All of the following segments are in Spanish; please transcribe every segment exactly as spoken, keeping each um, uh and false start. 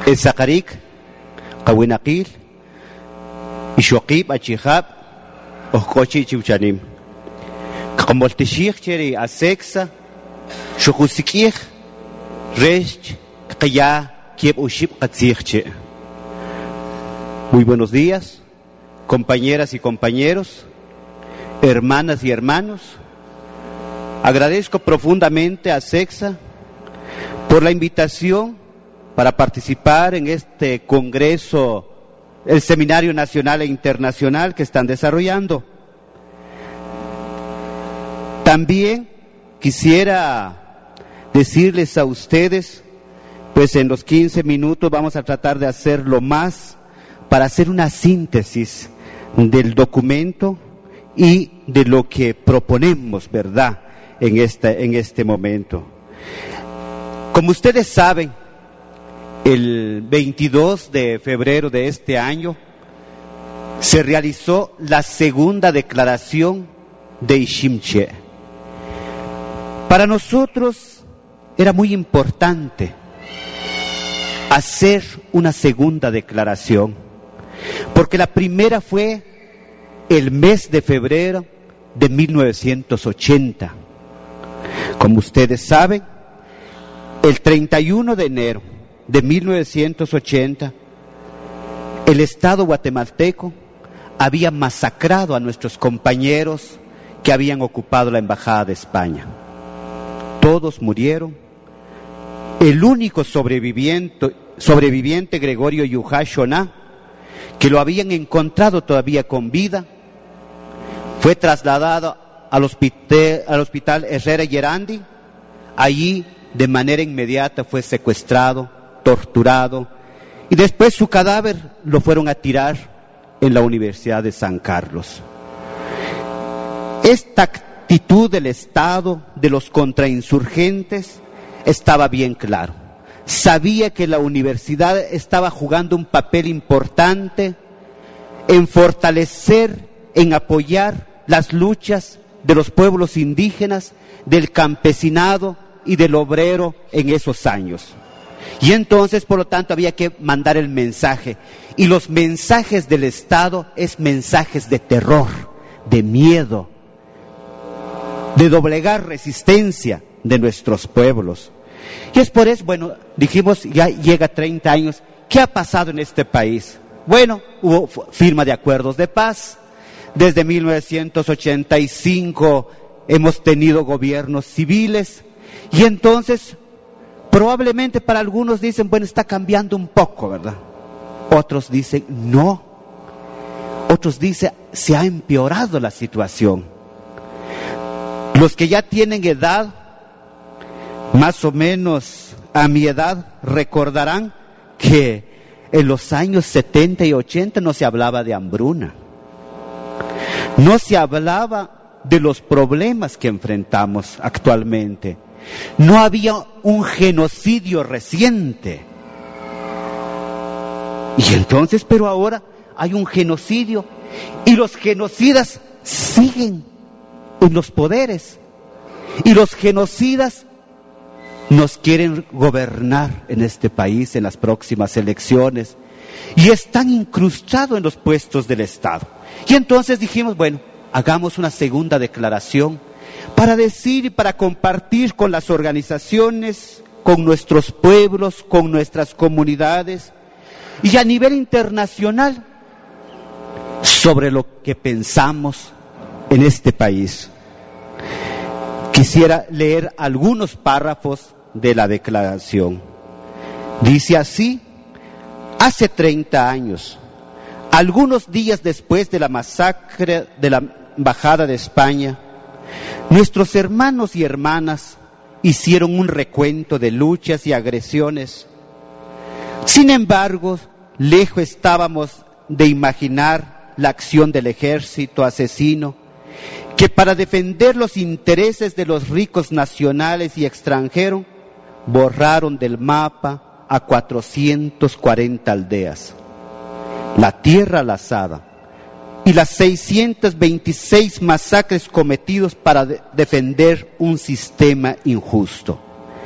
Esakarik, Kawinakil, Ishokib, Achihab, Okochi Chiuchanim. Kamoltishik Cheri Asexa, Shokusikich, Resh, Kaya, Kieb Uship Katzirche. Muy buenos días, compañeras y compañeros, hermanas y hermanos. Agradezco profundamente a SEXA por la invitación para participar en este congreso, el Seminario Nacional e Internacional que están desarrollando. También quisiera decirles a ustedes, pues en los quince minutos vamos a tratar de hacer lo más para hacer una síntesis del documento y de lo que proponemos, ¿verdad?, en este, en este momento. Como ustedes saben, el veintidós de febrero de este año se realizó la segunda declaración de Iximché. Para nosotros era muy importante hacer una segunda declaración, porque la primera fue el mes de febrero de mil novecientos ochenta. Como ustedes saben, el treinta y uno de enero de mil novecientos ochenta, el Estado guatemalteco había masacrado a nuestros compañeros que habían ocupado la Embajada de España. Todos murieron. El único sobreviviente, sobreviviente Gregorio Yujá Shoná, que lo habían encontrado todavía con vida, fue trasladado al hospital, al hospital Herrera Gerandi. Allí de manera inmediata fue secuestrado, torturado, y después su cadáver lo fueron a tirar en la Universidad de San Carlos. Esta actitud del Estado, de los contrainsurgentes, estaba bien claro. Sabía que la universidad estaba jugando un papel importante en fortalecer, en apoyar las luchas de los pueblos indígenas, del campesinado y del obrero en esos años. Y entonces, por lo tanto, había que mandar el mensaje. Y los mensajes del Estado es mensajes de terror, de miedo, de doblegar resistencia de nuestros pueblos. Y es por eso, bueno, dijimos, ya llega treinta años, ¿qué ha pasado en este país? Bueno, hubo firma de acuerdos de paz. Desde mil novecientos ochenta y cinco hemos tenido gobiernos civiles. Y entonces, probablemente para algunos dicen, bueno, está cambiando un poco, ¿verdad? Otros dicen, no. Otros dicen, se ha empeorado la situación. Los que ya tienen edad, más o menos a mi edad, recordarán que en los años setenta y ochenta no se hablaba de hambruna. No se hablaba de los problemas que enfrentamos actualmente. No había un genocidio reciente. Y entonces, pero ahora hay un genocidio y los genocidas siguen en los poderes. Y los genocidas nos quieren gobernar en este país en las próximas elecciones. Y están incrustados en los puestos del Estado. Y entonces dijimos, bueno, hagamos una segunda declaración para decir y para compartir con las organizaciones, con nuestros pueblos, con nuestras comunidades y a nivel internacional sobre lo que pensamos en este país. Quisiera leer algunos párrafos de la declaración. Dice así: hace treinta años, algunos días después de la masacre de la Embajada de España, nuestros hermanos y hermanas hicieron un recuento de luchas y agresiones. Sin embargo, lejos estábamos de imaginar la acción del ejército asesino que para defender los intereses de los ricos nacionales y extranjeros borraron del mapa a cuatrocientas cuarenta aldeas, la tierra lazada y las seiscientas veintiséis masacres cometidos para de- defender un sistema injusto.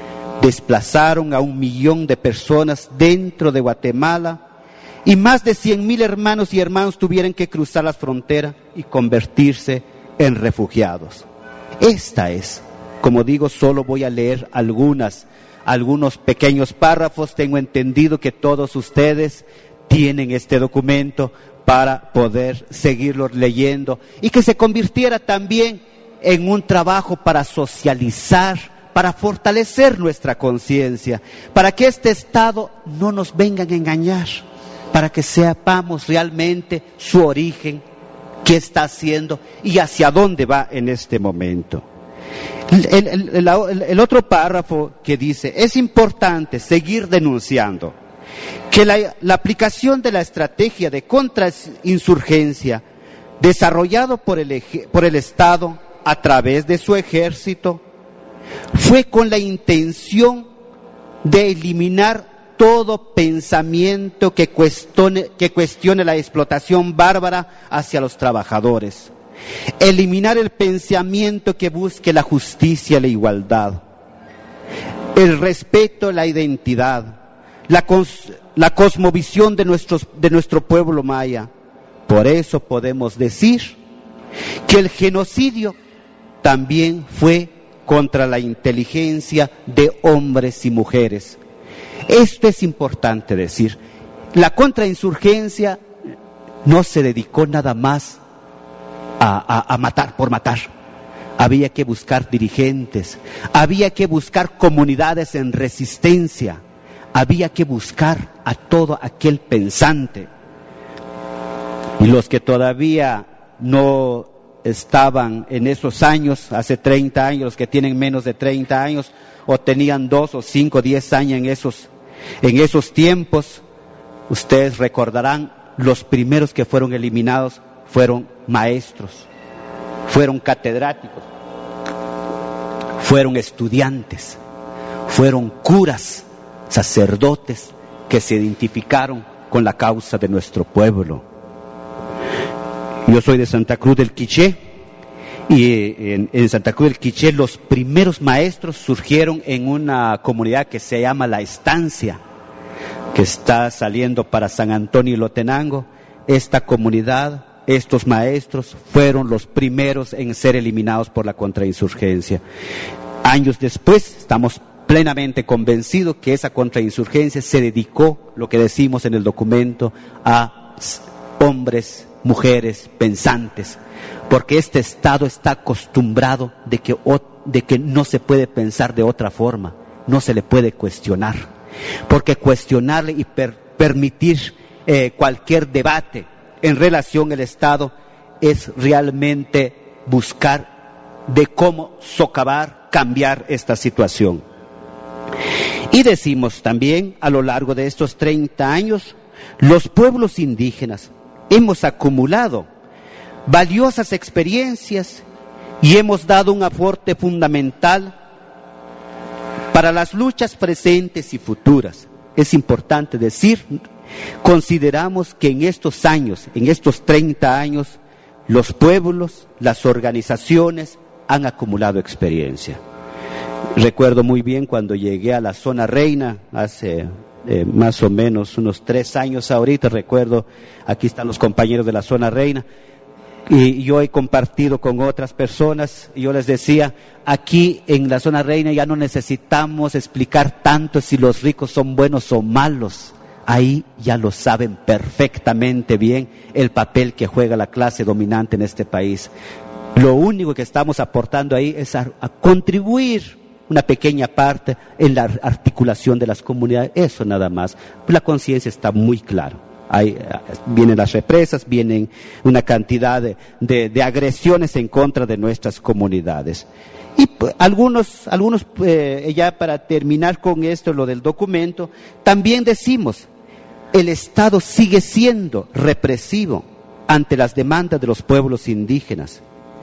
desplazaron a un millón de personas dentro de Guatemala y más de cien mil hermanos y hermanos tuvieron que cruzar la frontera y convertirse en refugiados. Esta es, como digo, solo voy a leer algunas, algunos pequeños párrafos. Tengo entendido que todos ustedes tienen este documento para poder seguirlo leyendo y que se convirtiera también en un trabajo para socializar, para fortalecer nuestra conciencia, para que este Estado no nos venga a engañar, para que sepamos realmente su origen, qué está haciendo y hacia dónde va en este momento. El, el, el, el otro párrafo que dice, es importante seguir denunciando que la, la aplicación de la estrategia de contrainsurgencia desarrollado por el, por el Estado a través de su ejército fue con la intención de eliminar todo pensamiento que cuestione, que cuestione la explotación bárbara hacia los trabajadores, eliminar el pensamiento que busque la justicia y la igualdad, el respeto a la identidad, la, cos, la cosmovisión de, nuestros, de nuestro pueblo maya. Por eso podemos decir que el genocidio también fue contra la inteligencia de hombres y mujeres. Esto es importante decir. La contrainsurgencia no se dedicó nada más a, a, a matar por matar. Había que buscar dirigentes, había que buscar comunidades en resistencia, había que buscar a todo aquel pensante. Y los que todavía no estaban en esos años, hace treinta años, los que tienen menos de treinta años, o tenían dos o cinco, diez años en esos, en esos tiempos, ustedes recordarán, los primeros que fueron eliminados fueron maestros, fueron catedráticos, fueron estudiantes, fueron curas, sacerdotes que se identificaron con la causa de nuestro pueblo. Yo soy de Santa Cruz del Quiché y en, en Santa Cruz del Quiché los primeros maestros surgieron en una comunidad que se llama La Estancia, que está saliendo para San Antonio y Lotenango. Esta comunidad, estos maestros fueron los primeros en ser eliminados por la contrainsurgencia. Años después estamos plenamente convencidos que esa contrainsurgencia se dedicó, lo que decimos en el documento, a hombres, mujeres pensantes, porque este Estado está acostumbrado de que, de que no se puede pensar de otra forma, no se le puede cuestionar, porque cuestionarle y per, permitir eh, cualquier debate en relación al Estado es realmente buscar de cómo socavar, cambiar esta situación. Y decimos también, a lo largo de estos treinta años, los pueblos indígenas hemos acumulado valiosas experiencias y hemos dado un aporte fundamental para las luchas presentes y futuras. Es importante decir, consideramos que en estos años, en estos treinta años, los pueblos, las organizaciones han acumulado experiencia. Recuerdo muy bien cuando llegué a la zona reina hace Eh, más o menos unos tres años ahorita, recuerdo, aquí están los compañeros de la zona reina, y yo he compartido con otras personas, y yo les decía, aquí en la zona reina ya no necesitamos explicar tanto si los ricos son buenos o malos, ahí ya lo saben perfectamente bien el papel que juega la clase dominante en este país. Lo único que estamos aportando ahí es a, a contribuir una pequeña parte en la articulación de las comunidades, eso nada más. La conciencia está muy clara. Hay, vienen las represas, vienen una cantidad de, de, de agresiones en contra de nuestras comunidades. Y pues, algunos, algunos eh, ya para terminar con esto, lo del documento, también decimos, el Estado sigue siendo represivo ante las demandas de los pueblos indígenas,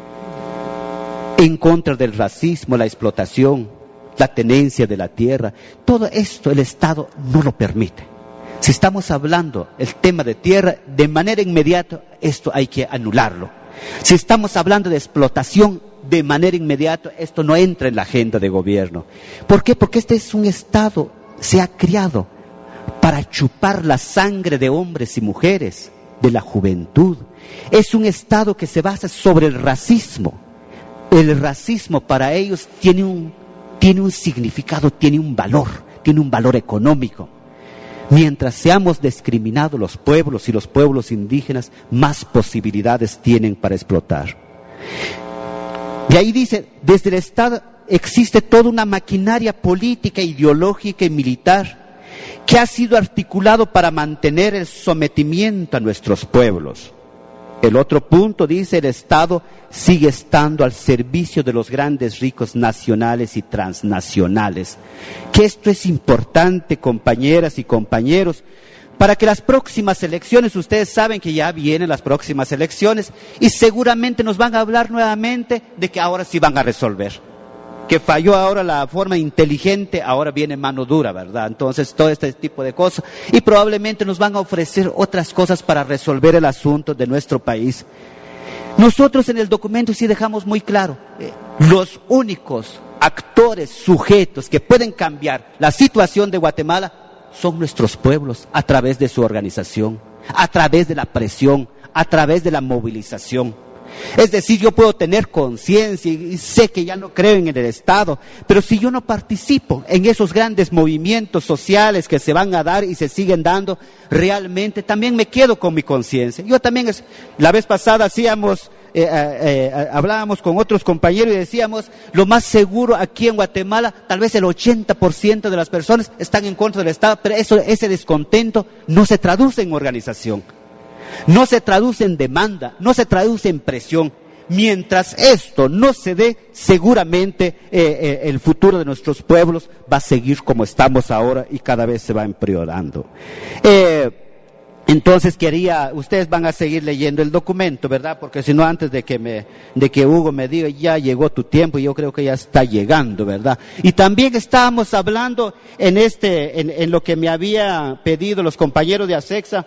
en contra del racismo, la explotación, la tenencia de la tierra. Todo esto el Estado no lo permite. Si estamos hablando el tema de tierra, de manera inmediata, esto hay que anularlo. Si estamos hablando de explotación, de manera inmediata, esto no entra en la agenda de gobierno. ¿Por qué? Porque este es un Estado, se ha creado para chupar la sangre de hombres y mujeres, de la juventud. Es un Estado que se basa sobre el racismo. El racismo para ellos tiene un, tiene un significado, tiene un valor, tiene un valor económico. Mientras seamos discriminados los pueblos y los pueblos indígenas, más posibilidades tienen para explotar. Y ahí dice, desde el Estado existe toda una maquinaria política, ideológica y militar que ha sido articulado para mantener el sometimiento a nuestros pueblos. El otro punto dice, el Estado sigue estando al servicio de los grandes ricos nacionales y transnacionales. Que esto es importante, compañeras y compañeros, para que las próximas elecciones, ustedes saben que ya vienen las próximas elecciones y seguramente nos van a hablar nuevamente de que ahora sí van a resolver. Que falló ahora la forma inteligente, ahora viene mano dura, ¿verdad? Entonces todo este tipo de cosas, y probablemente nos van a ofrecer otras cosas para resolver el asunto de nuestro país. Nosotros en el documento sí dejamos muy claro, eh, los únicos actores, sujetos que pueden cambiar la situación de Guatemala son nuestros pueblos, a través de su organización, a través de la presión, a través de la movilización. Es decir, yo puedo tener conciencia y sé que ya no creo en el Estado, pero si yo no participo en esos grandes movimientos sociales que se van a dar y se siguen dando, realmente también me quedo con mi conciencia. Yo también, es, la vez pasada hacíamos, eh, eh, eh, hablábamos con otros compañeros y decíamos, lo más seguro aquí en Guatemala, tal vez el ochenta por ciento de las personas están en contra del Estado, pero eso, ese descontento no se traduce en organización. No se traduce en demanda, no se traduce en presión. Mientras esto no se dé, seguramente eh, eh, el futuro de nuestros pueblos va a seguir como estamos ahora y cada vez se va empeorando. Eh, entonces quería, ustedes van a seguir leyendo el documento, ¿verdad? Porque si no, antes de que me, de que Hugo me diga, ya llegó tu tiempo, yo creo que ya está llegando, ¿verdad? Y también estábamos hablando en este, en, en lo que me había pedido los compañeros de ASECSA,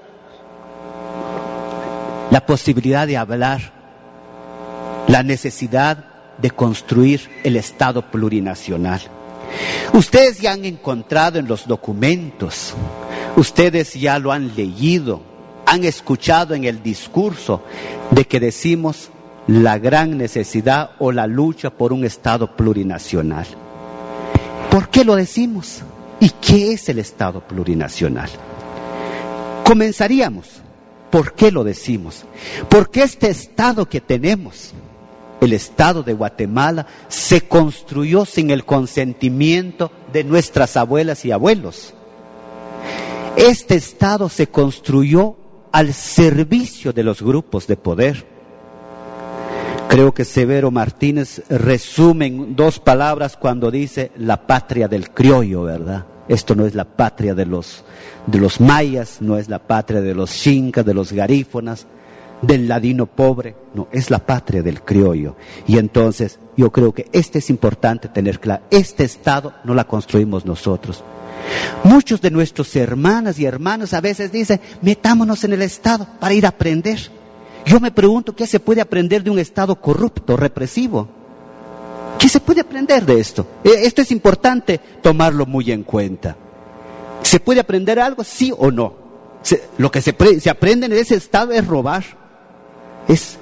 la posibilidad de hablar, la necesidad de construir el Estado plurinacional. Ustedes ya han encontrado en los documentos, ustedes ya lo han leído, han escuchado en el discurso de que decimos la gran necesidad o la lucha por un Estado plurinacional. ¿Por qué lo decimos? ¿Y qué es el Estado plurinacional? Comenzaríamos. ¿Por qué lo decimos? Porque este Estado que tenemos, el Estado de Guatemala, se construyó sin el consentimiento de nuestras abuelas y abuelos. Este Estado se construyó al servicio de los grupos de poder. Creo que Severo Martínez resume en dos palabras cuando dice la patria del criollo, ¿verdad? Esto no es la patria de los, de los mayas, no es la patria de los xincas, de los garífonas, del ladino pobre, no, es la patria del criollo. Y entonces yo creo que este es importante tener claro, este Estado no la construimos nosotros. Muchos de nuestros hermanas y hermanos a veces dicen, metámonos en el Estado para ir a aprender. Yo me pregunto, ¿qué se puede aprender de un Estado corrupto, represivo? ¿Qué se puede aprender de esto? Esto es importante tomarlo muy en cuenta. ¿Se puede aprender algo? ¿Sí o no? Se, lo que se, pre, se aprende en ese Estado es robar, es,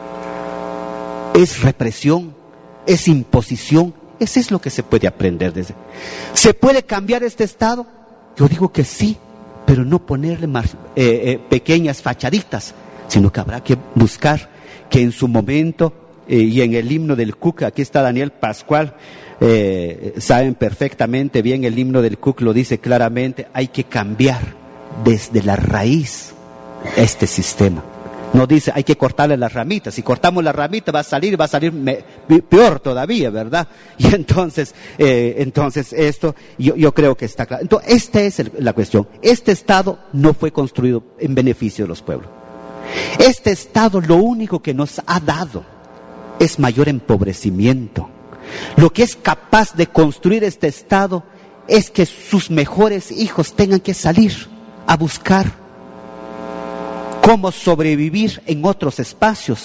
es represión, es imposición. Eso es lo que se puede aprender de ese. ¿Se puede cambiar este Estado? Yo digo que sí, pero no ponerle más, eh, eh, pequeñas fachaditas, sino que habrá que buscar que en su momento... Eh, y en el himno del C U C, aquí está Daniel Pascual, eh, saben perfectamente bien, el himno del C U C lo dice claramente, hay que cambiar desde la raíz este sistema. No dice hay que cortarle las ramitas, si cortamos la ramita va a salir, va a salir me, peor todavía, ¿verdad? Y entonces, eh, entonces esto yo, yo creo que está claro. Entonces esta es el, la cuestión, este Estado no fue construido en beneficio de los pueblos. Este Estado lo único que nos ha dado es mayor empobrecimiento. Lo que es capaz de construir este Estado es que sus mejores hijos tengan que salir a buscar cómo sobrevivir en otros espacios.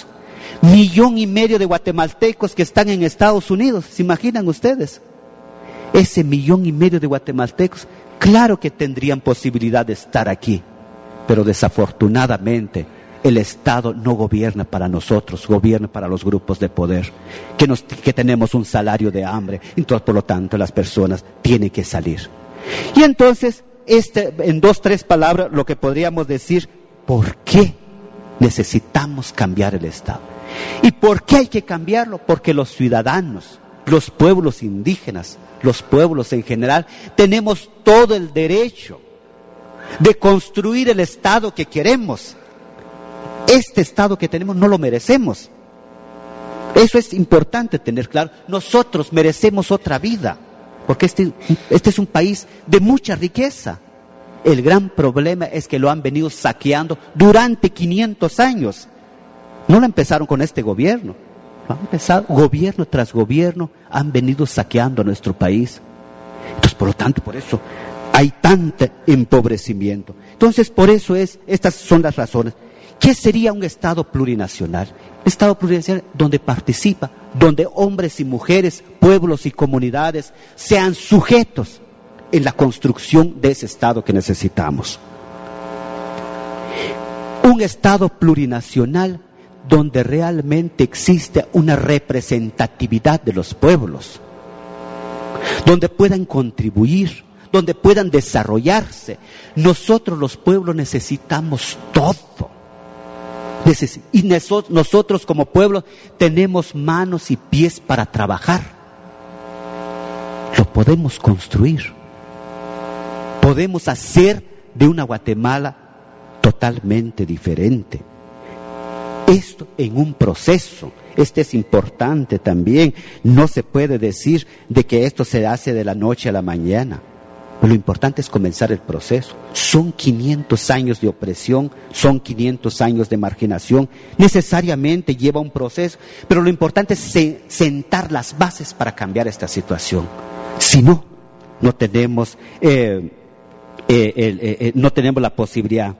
Millón y medio de guatemaltecos que están en Estados Unidos, ¿se imaginan ustedes? Ese millón y medio de guatemaltecos, claro que tendrían posibilidad de estar aquí, pero desafortunadamente el Estado no gobierna para nosotros, gobierna para los grupos de poder, que, nos, que tenemos un salario de hambre, entonces por lo tanto las personas tienen que salir. Y entonces, este, en dos, tres palabras, lo que podríamos decir, ¿por qué necesitamos cambiar el Estado? ¿Y por qué hay que cambiarlo? Porque los ciudadanos, los pueblos indígenas, los pueblos en general, tenemos todo el derecho de construir el Estado que queremos. Este Estado que tenemos no lo merecemos. Eso es importante tener claro. Nosotros merecemos otra vida, porque este, este es un país de mucha riqueza. El gran problema es que lo han venido saqueando durante quinientos años. No lo empezaron con este gobierno. Lo han empezado, gobierno tras gobierno, han venido saqueando a nuestro país. Entonces, por lo tanto, por eso hay tanto empobrecimiento. Entonces, por eso es, estas son las razones. ¿Qué sería un Estado plurinacional? Estado plurinacional donde participa, donde hombres y mujeres, pueblos y comunidades sean sujetos en la construcción de ese Estado que necesitamos. Un Estado plurinacional donde realmente existe una representatividad de los pueblos, donde puedan contribuir, donde puedan desarrollarse. Nosotros los pueblos necesitamos todo. Y nosotros como pueblo tenemos manos y pies para trabajar. Lo podemos construir. Podemos hacer de una Guatemala totalmente diferente. Esto en un proceso. Este es importante también. No se puede decir de que esto se hace de la noche a la mañana. Lo importante es comenzar el proceso. Son quinientos años de opresión, son quinientos años de marginación. Necesariamente lleva un proceso, pero lo importante es se, sentar las bases para cambiar esta situación. Si no, no tenemos, eh, eh, eh, eh, no tenemos la posibilidad.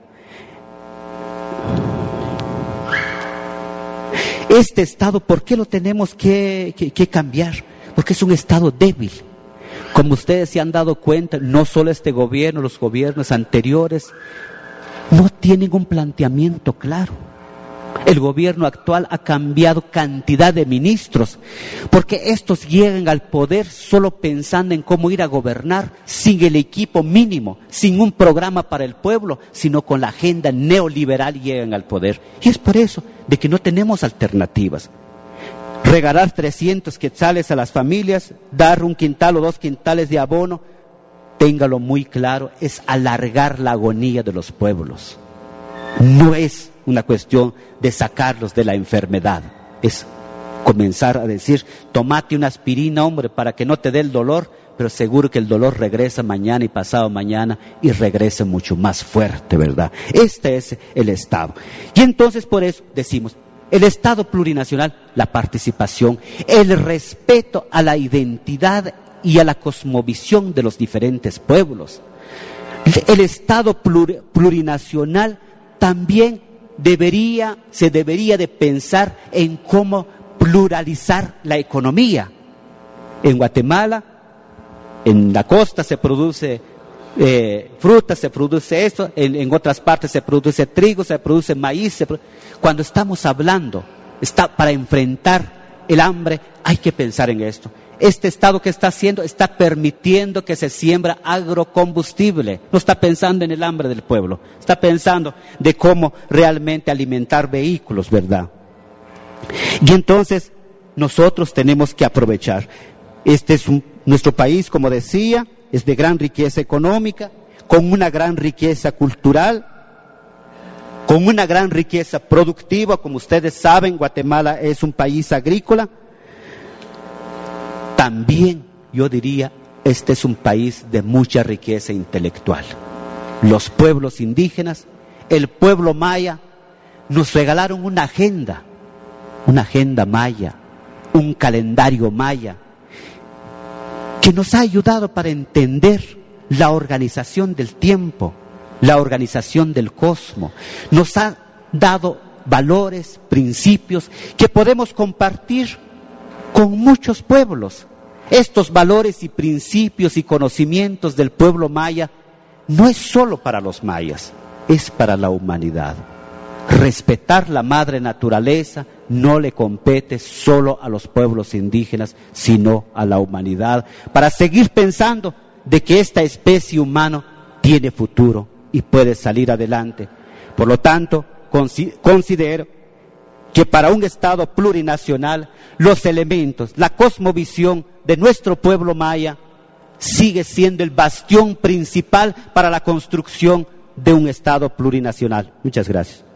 Este Estado, ¿por qué lo tenemos que, que, que cambiar? Porque es un Estado débil. Como ustedes se han dado cuenta, no solo este gobierno, los gobiernos anteriores, no tienen un planteamiento claro. El gobierno actual ha cambiado cantidad de ministros, porque estos llegan al poder solo pensando en cómo ir a gobernar, sin el equipo mínimo, sin un programa para el pueblo, sino con la agenda neoliberal llegan al poder. Y es por eso de que no tenemos alternativas. Regalar trescientos quetzales a las familias, dar un quintal o dos quintales de abono, téngalo muy claro, es alargar la agonía de los pueblos. No es una cuestión de sacarlos de la enfermedad, es comenzar a decir, tomate una aspirina, hombre, para que no te dé el dolor, pero seguro que el dolor regresa mañana y pasado mañana y regresa mucho más fuerte, ¿verdad? Este es el Estado. Y entonces por eso decimos, el Estado plurinacional, la participación, el respeto a la identidad y a la cosmovisión de los diferentes pueblos. El Estado plur, plurinacional también debería, se debería de pensar en cómo pluralizar la economía. En Guatemala, en la costa se produce eh, fruta, se produce esto, en, en otras partes se produce trigo, se produce maíz. Se produ... Cuando estamos hablando está, para enfrentar el hambre, hay que pensar en esto. Este Estado que está haciendo está permitiendo que se siembra agrocombustible. No está pensando en el hambre del pueblo, está pensando de cómo realmente alimentar vehículos, ¿verdad? Y entonces nosotros tenemos que aprovechar. Este es un, nuestro país, como decía, es de gran riqueza económica, con una gran riqueza cultural, con una gran riqueza productiva. Como ustedes saben, Guatemala es un país agrícola. También, yo diría, este es un país de mucha riqueza intelectual. Los pueblos indígenas, el pueblo maya, nos regalaron una agenda, una agenda maya, un calendario maya, que nos ha ayudado para entender la organización del tiempo, la organización del cosmos. Nos ha dado valores, principios que podemos compartir con muchos pueblos. Estos valores y principios y conocimientos del pueblo maya no es solo para los mayas, es para la humanidad. Respetar la madre naturaleza no le compete solo a los pueblos indígenas, sino a la humanidad, para seguir pensando de que esta especie humana tiene futuro y puede salir adelante. Por lo tanto, considero que para un Estado plurinacional, los elementos, la cosmovisión de nuestro pueblo maya sigue siendo el bastión principal para la construcción de un Estado plurinacional. Muchas gracias.